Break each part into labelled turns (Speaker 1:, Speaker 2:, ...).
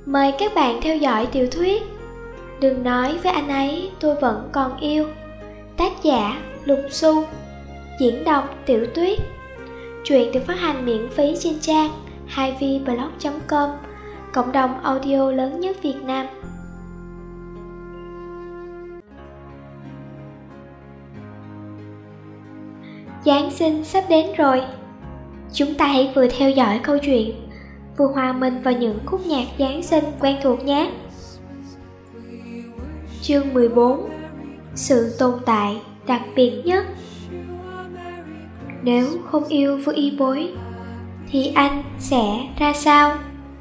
Speaker 1: Mời các bạn theo dõi tiểu thuyết Đừng nói với anh ấy tôi vẫn còn yêu. Tác giả Lục Xu. Diễn đọc Tiểu Tuyết. Truyện được phát hành miễn phí trên trang 2vblog.com, cộng đồng audio lớn nhất Việt Nam. Giáng sinh sắp đến rồi. Chúng ta hãy vừa theo dõi câu chuyện, vừa hòa mình vào những khúc nhạc Giáng sinh quen thuộc nhé. Chương 14. Sự tồn tại đặc biệt nhất. Nếu không yêu với y bối thì anh sẽ ra sao?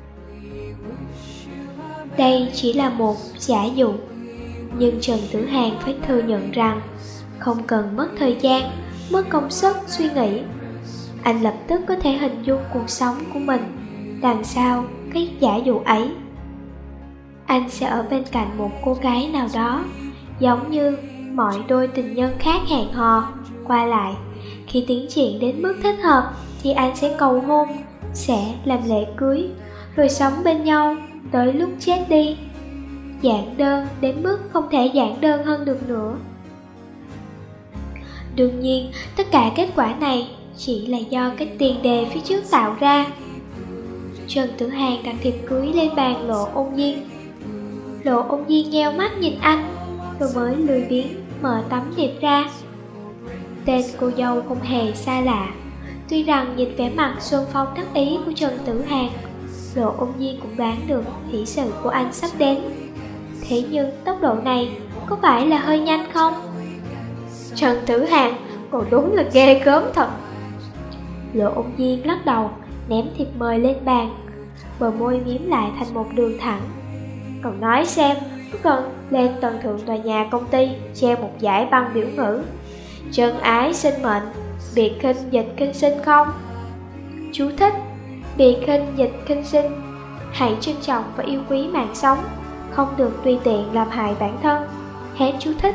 Speaker 1: Đây chỉ là một giả dụ, nhưng Trần Tử Hàn phải thừa nhận rằng không cần mất thời gian, mất công sức suy nghĩ, anh lập tức có thể hình dung cuộc sống của mình đằng sau cái giả dụ ấy. Anh sẽ ở bên cạnh một cô gái nào đó, giống như mọi đôi tình nhân khác hẹn hò, qua lại. Khi tiến triển đến mức thích hợp thì anh sẽ cầu hôn, sẽ làm lễ cưới, rồi sống bên nhau tới lúc chết đi. Giản đơn đến mức không thể giản đơn hơn được nữa. Đương nhiên, tất cả kết quả này chỉ là do cái tiền đề phía trước tạo ra. Trần Tử Hàn đặt thiệp cưới lên bàn Lộ Ôn Diên. Lộ Ôn Diên nheo mắt nhìn anh, rồi mới lười biếng mở tấm thiệp ra. Tên cô dâu không hề xa lạ. Tuy rằng nhìn vẻ mặt xuân phong đắc ý của Trần Tử Hàn, Lộ Ôn Diên cũng đoán được hỷ sự của anh sắp đến. Thế nhưng tốc độ này có phải là hơi nhanh không? Trần Tử Hàn, cậu đúng là ghê gớm thật. Lộ Ôn Diên lắc đầu, ném thiệp mời lên bàn, bờ môi mím lại thành một đường thẳng. Cậu nói xem, có cần lên tầng thượng tòa nhà công ty treo một dải băng biểu ngữ chân ái sinh mệnh, biệt khinh dịch kinh sinh không? Chú thích: biệt khinh dịch kinh sinh, hãy trân trọng và yêu quý mạng sống, không được tùy tiện làm hại bản thân. Hết chú thích.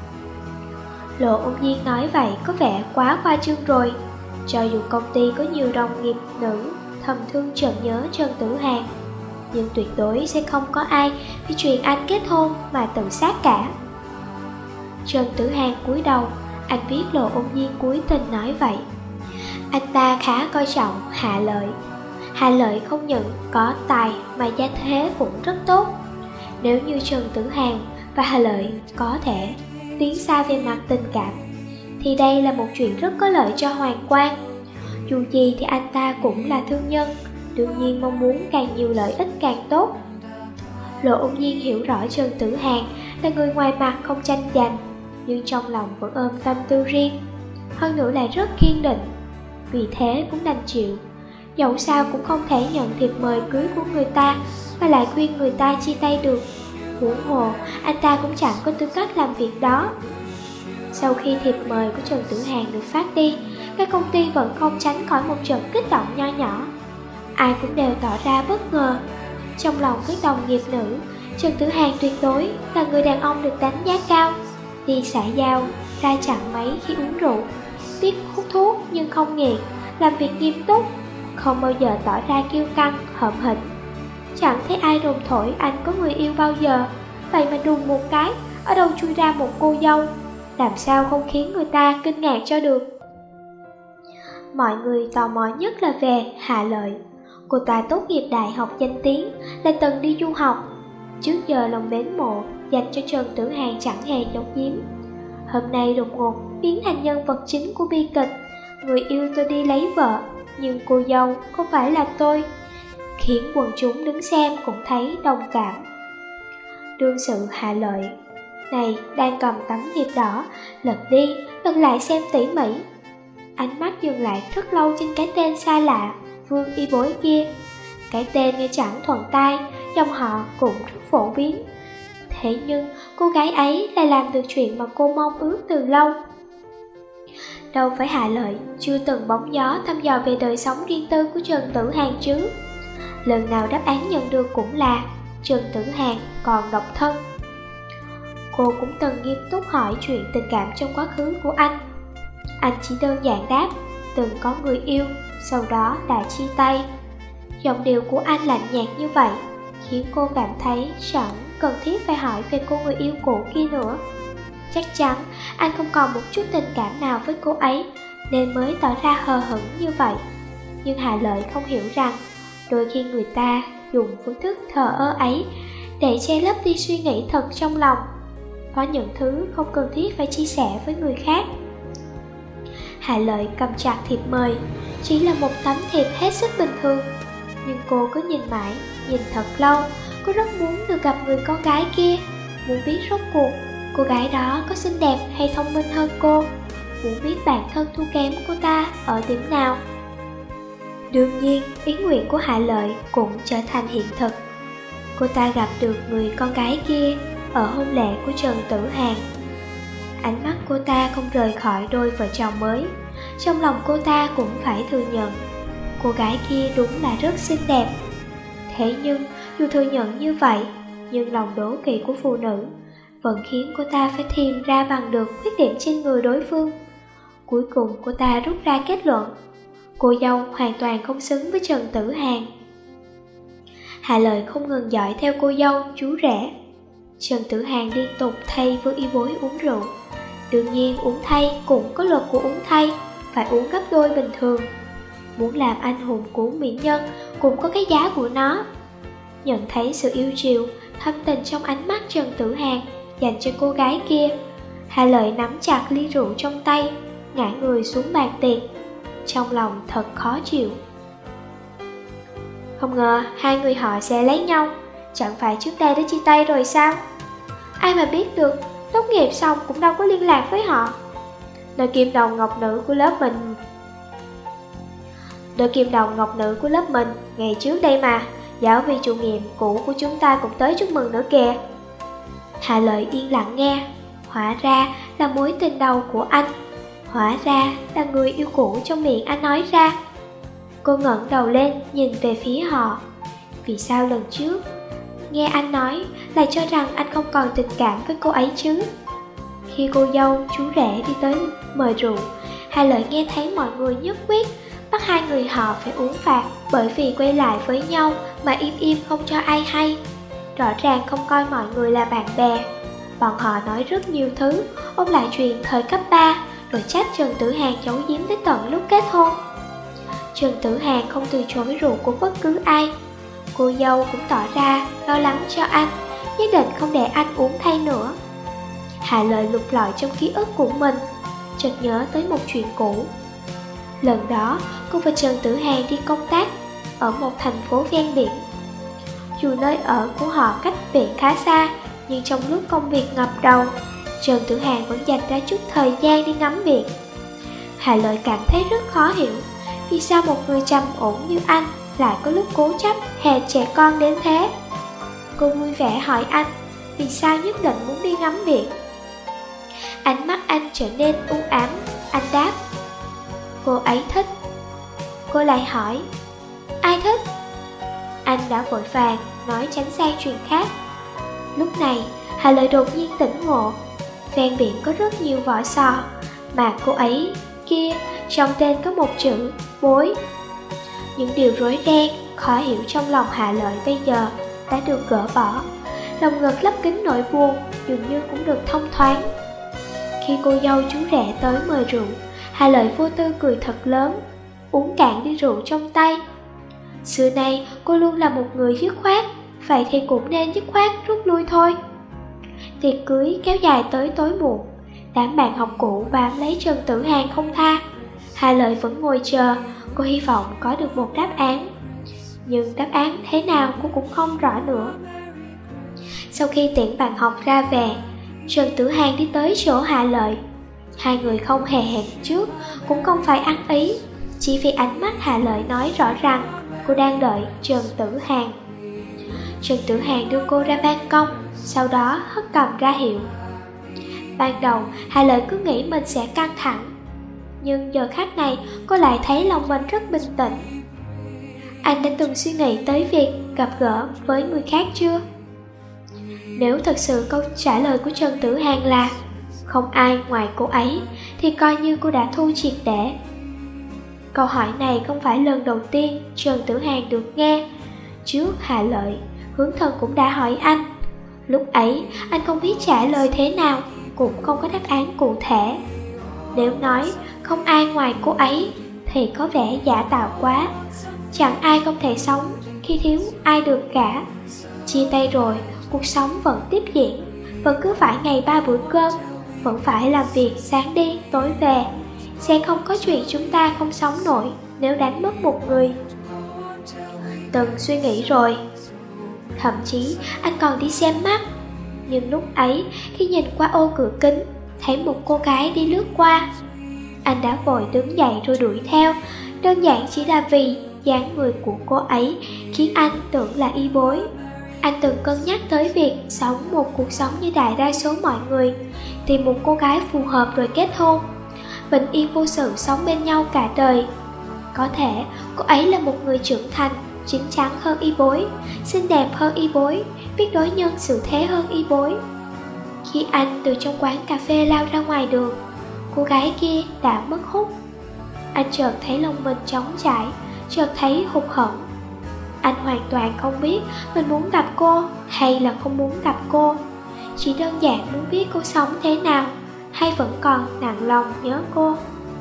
Speaker 1: Lộ Ôn Diên nói vậy có vẻ quá khoa trương rồi. Cho dù công ty có nhiều đồng nghiệp nữ thầm thương chợt nhớ Trần Tử Hàn, nhưng tuyệt đối sẽ không có ai vì chuyện anh kết hôn mà tự sát cả. Trần Tử Hàn cúi đầu, anh biết Lộ Ôn Diên cuối tình nói vậy. Anh ta khá coi trọng Hạ Lợi. Hạ Lợi không những có tài mà gia thế cũng rất tốt. Nếu như Trần Tử Hàn và Hạ Lợi có thể tiến xa về mặt tình cảm thì đây là một chuyện rất có lợi cho Hoàng Quang. Dù gì thì anh ta cũng là thương nhân, đương nhiên mong muốn càng nhiều lợi ích càng tốt. Lộ Ôn Diên hiểu rõ Trần Tử Hàn là người ngoài mặt không tranh giành, nhưng trong lòng vẫn ôm tâm tư riêng, hơn nữa lại rất kiên định. Vì thế cũng đành chịu. Dẫu sao cũng không thể nhận thiệp mời cưới của người ta mà lại khuyên người ta chia tay được. Huống hồ anh ta cũng chẳng có tư cách làm việc đó. Sau khi thiệp mời của Trần Tử Hàn được phát đi, các công ty vẫn không tránh khỏi một trận kích động nho nhỏ. Ai cũng đều tỏ ra bất ngờ. Trong lòng các đồng nghiệp nữ, Trần Tử Hàn tuyệt đối là người đàn ông được đánh giá cao. Đi xã giao, ra chẳng mấy khi uống rượu, biết hút thuốc nhưng không nghiện, làm việc nghiêm túc, không bao giờ tỏ ra kiêu căng, hợm hĩnh. Chẳng thấy ai đồn thổi anh có người yêu bao giờ. Vậy mà đùng một cái, ở đâu chui ra một cô dâu, làm sao không khiến người ta kinh ngạc cho được. Mọi người tò mò nhất là về Hạ Lợi. Cô ta tốt nghiệp đại học danh tiếng, lại từng đi du học. Trước giờ lòng mến mộ dành cho Trần Tử Hàn chẳng hề giấu giếm. Hôm nay đột ngột biến thành nhân vật chính của bi kịch. Người yêu tôi đi lấy vợ, nhưng cô dâu không phải là tôi, khiến quần chúng đứng xem cũng thấy đồng cảm. Đương sự Hạ Lợi này đang cầm tấm thiệp đỏ, lật đi lật lại xem tỉ mỉ. Ánh mắt dừng lại rất lâu trên cái tên xa lạ Vương Y Bối kia. Cái tên nghe chẳng thuận tai, dòng họ cũng rất phổ biến. Thế nhưng cô gái ấy lại làm được chuyện mà cô mong ước từ lâu. Đâu phải Hạ Lợi chưa từng bóng gió thăm dò về đời sống riêng tư của Trần Tử Hàn chứ. Lần nào đáp án nhận được cũng là Trần Tử Hàn còn độc thân. Cô cũng từng nghiêm túc hỏi chuyện tình cảm trong quá khứ của anh. Anh chỉ đơn giản đáp từng có người yêu, sau đó đã chia tay. Giọng điệu của anh lạnh nhạt như vậy khiến cô cảm thấy chẳng cần thiết phải hỏi về cô người yêu cũ kia nữa. Chắc chắn anh không còn một chút tình cảm nào với cô ấy, nên mới tỏ ra hờ hững như vậy. Nhưng Hà Lợi không hiểu rằng, đôi khi người ta dùng phương thức thờ ơ ấy để che lấp đi suy nghĩ thật trong lòng. Có những thứ không cần thiết phải chia sẻ với người khác. Hà Lợi cầm chặt thiệp mời, chỉ là một tấm thiệp hết sức bình thường. Nhưng cô cứ nhìn mãi, nhìn thật lâu. Cô rất muốn được gặp người con gái kia, muốn biết rốt cuộc cô gái đó có xinh đẹp hay thông minh hơn cô, muốn biết bản thân thua kém cô ta ở điểm nào. Đương nhiên, ý nguyện của Hạ Lợi cũng trở thành hiện thực. Cô ta gặp được người con gái kia ở hôn lễ của Trần Tử Hàn. Ánh mắt cô ta không rời khỏi đôi vợ chồng mới. Trong lòng cô ta cũng phải thừa nhận, cô gái kia đúng là rất xinh đẹp. Thế nhưng, dù thừa nhận như vậy, nhưng lòng đố kỵ của phụ nữ vẫn khiến cô ta phải tìm ra bằng được khuyết điểm trên người đối phương. Cuối cùng cô ta rút ra kết luận, cô dâu hoàn toàn không xứng với Trần Tử Hàn. Hạ Lợi không ngừng dõi theo cô dâu, chú rể. Trần Tử Hàn liên tục thay với y bối uống rượu. Đương nhiên uống thay cũng có luật của uống thay, phải uống gấp đôi bình thường. Muốn làm anh hùng của mỹ nhân cũng có cái giá của nó. Nhận thấy sự yêu chiều, thâm tình trong ánh mắt Trần Tử Hàn dành cho cô gái kia, Hạ Lợi nắm chặt ly rượu trong tay, ngã người xuống bàn tiệc. Trong lòng thật khó chịu. Không ngờ hai người họ sẽ lấy nhau. Chẳng phải trước đây đã chia tay rồi sao? Ai mà biết được, tốt nghiệp xong cũng đâu có liên lạc với họ. Đôi kim đồng ngọc nữ của lớp mình ngày trước đây mà, giáo viên chủ nhiệm cũ của chúng ta cũng tới chúc mừng nữa kìa. Hạ Lợi yên lặng nghe. Hóa ra là mối tình đầu của anh, hóa ra là người yêu cũ trong miệng anh nói ra. Cô ngẩng đầu lên nhìn về phía họ. Vì sao lần trước nghe anh nói lại cho rằng anh không còn tình cảm với cô ấy chứ? Khi cô dâu, chú rể đi tới mời rượu, Hà Lợi nghe thấy mọi người nhất quyết bắt hai người họ phải uống phạt, bởi vì quay lại với nhau mà im im không cho ai hay. Rõ ràng không coi mọi người là bạn bè. Bọn họ nói rất nhiều thứ, ôn lại chuyện thời cấp 3, rồi trách Trần Tử Hàn giấu giếm tới tận lúc kết hôn. Trần Tử Hàn không từ chối rượu của bất cứ ai. Cô dâu cũng tỏ ra lo lắng cho anh, nhất định không để anh uống thay nữa. Hạ Lợi lục lọi trong ký ức của mình, chợt nhớ tới một chuyện cũ. Lần đó, cô và Trần Tử Hàn đi công tác ở một thành phố ven biển. Dù nơi ở của họ cách biển khá xa, nhưng trong lúc công việc ngập đầu, Trần Tử Hàn vẫn dành ra chút thời gian đi ngắm biển. Hạ Lợi cảm thấy rất khó hiểu, vì sao một người trầm ổn như anh lại có lúc cố chấp hệt trẻ con đến thế. Cô vui vẻ hỏi anh, vì sao nhất định muốn đi ngắm biển. Ánh mắt anh trở nên u ám, anh đáp, cô ấy thích. Cô lại hỏi, ai thích? Anh đã vội vàng nói tránh sang chuyện khác. Lúc này, Hạ Lợi đột nhiên tỉnh ngộ, ven biển có rất nhiều vỏ sò, mà cô ấy kia trong tên có một chữ bối. Những điều rối ren, khó hiểu trong lòng Hạ Lợi bây giờ đã được gỡ bỏ. Lòng ngực lấp kín nỗi buồn dường như cũng được thông thoáng. Khi cô dâu chú rể tới mời rượu, Hạ Lợi vô tư cười thật lớn, uống cạn ly rượu trong tay. Xưa nay cô luôn là một người dứt khoát, vậy thì cũng nên dứt khoát rút lui thôi. Tiệc cưới kéo dài tới tối muộn, đám bạn học cũ bám lấy Trần Tử Hàn không tha. Hạ Lợi vẫn ngồi chờ, cô hy vọng có được một đáp án. Nhưng đáp án thế nào cô cũng không rõ nữa. Sau khi tiễn bạn học ra về, Trần Tử Hàn đi tới chỗ Hạ Lợi. Hai người không hề hẹn trước, cũng không phải ăn ý, chỉ vì ánh mắt Hạ Lợi nói rõ rằng cô đang đợi Trần Tử Hàn. Trần Tử Hàn đưa cô ra ban công, sau đó hất cầm ra hiệu. Ban đầu Hạ Lợi cứ nghĩ mình sẽ căng thẳng, nhưng giờ khắc này cô lại thấy lòng mình rất bình tĩnh. Anh đã từng suy nghĩ tới việc gặp gỡ với người khác chưa? Nếu thật sự câu trả lời của Trần Tử Hàn là không ai ngoài cô ấy, thì coi như cô đã thu triệt để. Câu hỏi này không phải lần đầu tiên Trần Tử Hàn được nghe. Trước Hạ Lợi Hướng Thần cũng đã hỏi anh. Lúc ấy anh không biết trả lời thế nào, cũng không có đáp án cụ thể. Nếu nói không ai ngoài cô ấy thì có vẻ giả tạo quá. Chẳng ai không thể sống khi thiếu ai được cả. Chia tay rồi, cuộc sống vẫn tiếp diễn, vẫn cứ phải ngày 3 bữa cơm, vẫn phải làm việc sáng đi tối về. Sẽ không có chuyện chúng ta không sống nổi nếu đánh mất một người. Từng suy nghĩ rồi. Thậm chí anh còn đi xem mắt. Nhưng lúc ấy khi nhìn qua ô cửa kính, thấy một cô gái đi lướt qua, anh đã vội đứng dậy rồi đuổi theo. Đơn giản chỉ là vì dáng người của cô ấy khiến anh tưởng là y bối. Anh từng cân nhắc tới việc sống một cuộc sống như đại đa số mọi người, tìm một cô gái phù hợp rồi kết hôn, bình yên vô sự sống bên nhau cả đời. Có thể cô ấy là một người trưởng thành, chín chắn hơn y bối, xinh đẹp hơn y bối, biết đối nhân xử thế hơn y bối. Khi anh từ trong quán cà phê lao ra ngoài đường, cô gái kia đã mất hút. Anh chợt thấy lòng mình trống trải, chợt thấy hụt hẫng. Anh hoàn toàn không biết mình muốn gặp cô hay là không muốn gặp cô. Chỉ đơn giản muốn biết cô sống thế nào, hay vẫn còn nặng lòng nhớ cô.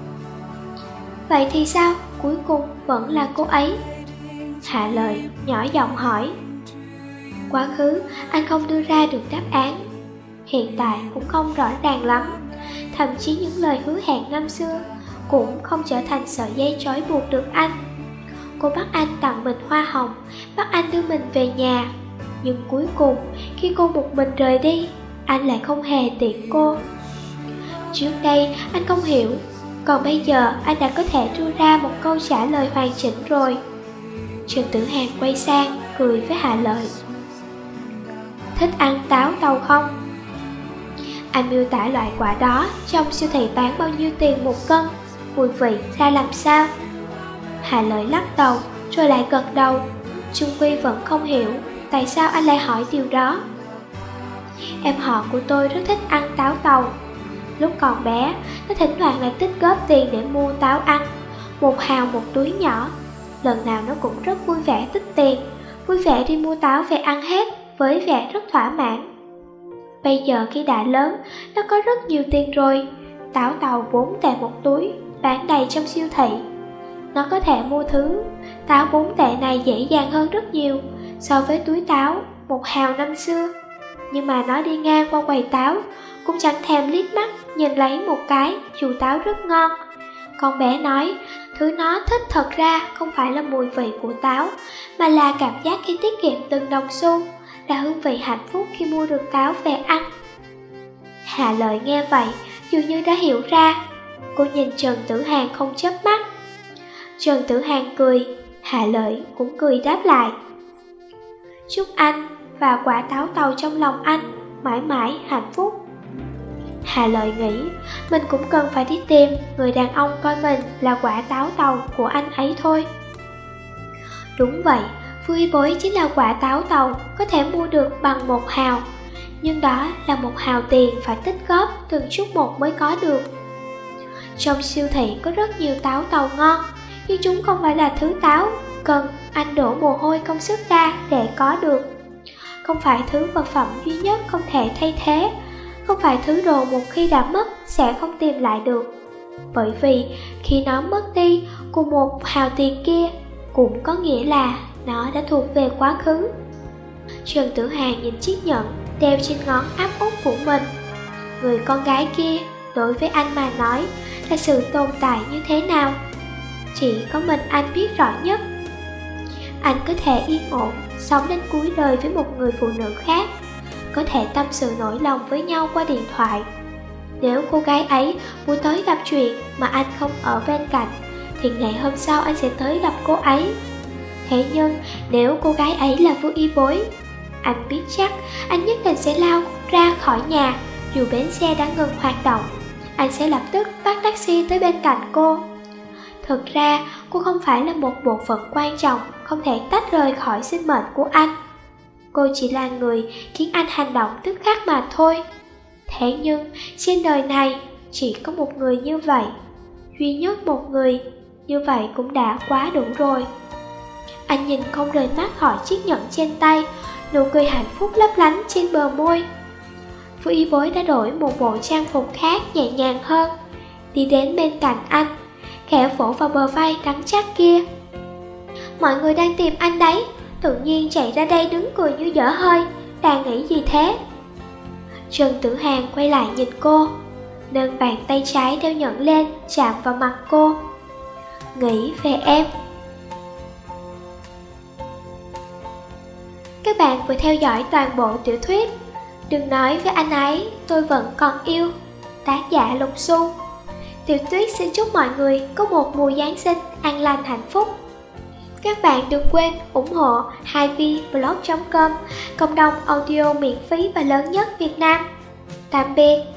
Speaker 1: Vậy thì sao, cuối cùng vẫn là cô ấy? Hạ Lợi nhỏ giọng hỏi. Quá khứ anh không đưa ra được đáp án, hiện tại cũng không rõ ràng lắm. Thậm chí những lời hứa hẹn năm xưa cũng không trở thành sợi dây trói buộc được anh. Cô bắt anh tặng mình hoa hồng, bắt anh đưa mình về nhà. Nhưng cuối cùng khi cô một mình rời đi, anh lại không hề tiễn cô. Trước đây anh không hiểu, còn bây giờ anh đã có thể đưa ra một câu trả lời hoàn chỉnh rồi. Trần Tử Hàn quay sang cười với Hạ Lợi. Thích ăn táo tàu không? Anh miêu tả loại quả đó trong siêu thị bán bao nhiêu tiền một cân, mùi vị ra làm sao? Hạ Lợi lắc đầu rồi lại gật đầu. Chung Quy vẫn không hiểu tại sao anh lại hỏi điều đó. Em họ của tôi rất thích ăn táo tàu. Lúc còn bé, nó thỉnh thoảng lại tích góp tiền để mua táo ăn, 1 hào 1 túi nhỏ. Lần nào nó cũng rất vui vẻ tích tiền, vui vẻ đi mua táo về ăn hết, với vẻ rất thỏa mãn. Bây giờ khi đã lớn, nó có rất nhiều tiền rồi. Táo tàu 4 tệ 1 túi, bán đầy trong siêu thị. Nó có thể mua thứ táo 4 tệ này dễ dàng hơn rất nhiều so với túi táo 1 hào năm xưa. Nhưng mà nó đi ngang qua quầy táo cũng chẳng thèm liếc mắt nhìn lấy một cái, dù táo rất ngon. Con bé nói thứ nó thích thật ra không phải là mùi vị của táo, mà là cảm giác khi tiết kiệm từng đồng xu, là hương vị hạnh phúc khi mua được táo về ăn. Hạ Lợi nghe vậy dường như đã hiểu ra. Cô nhìn Trần Tử Hàn không chớp mắt. Trần Tử Hàn cười, Hạ Lợi cũng cười đáp lại. Chúc anh và quả táo tàu trong lòng anh mãi mãi hạnh phúc. Hạ Lợi nghĩ mình cũng cần phải đi tìm người đàn ông coi mình là quả táo tàu của anh ấy thôi. Đúng vậy, Vui Bối chính là quả táo tàu có thể mua được bằng 1 hào. Nhưng đó là 1 hào tiền phải tích góp từng chút một mới có được. Trong siêu thị có rất nhiều táo tàu ngon, nhưng chúng không phải là thứ táo cần anh đổ mồ hôi công sức ra để có được. Không phải thứ vật phẩm duy nhất không thể thay thế, không phải thứ đồ một khi đã mất sẽ không tìm lại được. Bởi vì khi nó mất đi cùng 1 hào tiền kia, cũng có nghĩa là nó đã thuộc về quá khứ. Trần Tử Hàn nhìn chiếc nhẫn đeo trên ngón áp út của mình. Người con gái kia đối với anh mà nói là sự tồn tại như thế nào, chỉ có mình anh biết rõ nhất. Anh có thể yên ổn sống đến cuối đời với một người phụ nữ khác, có thể tâm sự nỗi lòng với nhau qua điện thoại. Nếu cô gái ấy muốn tới gặp chuyện mà anh không ở bên cạnh, thì ngày hôm sau anh sẽ tới gặp cô ấy. Thế nhưng nếu cô gái ấy là Vu Y Bối, anh biết chắc anh nhất định sẽ lao ra khỏi nhà. Dù bến xe đã ngừng hoạt động, anh sẽ lập tức bắt taxi tới bên cạnh cô. Thực ra cô không phải là một bộ phận quan trọng không thể tách rời khỏi sinh mệnh của anh. Cô chỉ là người khiến anh hành động tức khắc mà thôi. Thế nhưng trên đời này chỉ có một người như vậy, duy nhất một người, như vậy cũng đã quá đủ rồi. Anh nhìn không rời mắt khỏi chiếc nhẫn trên tay, nụ cười hạnh phúc lấp lánh trên bờ môi. Vu Y Bối đã đổi một bộ trang phục khác nhẹ nhàng hơn, đi đến bên cạnh anh, khẽ vỗ vào bờ vai rắn chắc kia. Mọi người đang tìm anh đấy, tự nhiên chạy ra đây đứng cười như dở hơi, đang nghĩ gì thế? Trần Tử Hàn quay lại nhìn cô, nâng bàn tay trái đeo nhẫn lên, chạm vào mặt cô. Nghĩ về em. Các bạn vừa theo dõi toàn bộ tiểu thuyết Đừng nói với anh ấy tôi vẫn còn yêu, tác giả Lục Xu. Tiểu Tuyết xin chúc mọi người có một mùa Giáng sinh an lành hạnh phúc. Các bạn đừng quên ủng hộ 2vblog.com, cộng đồng audio miễn phí và lớn nhất Việt Nam. Tạm biệt.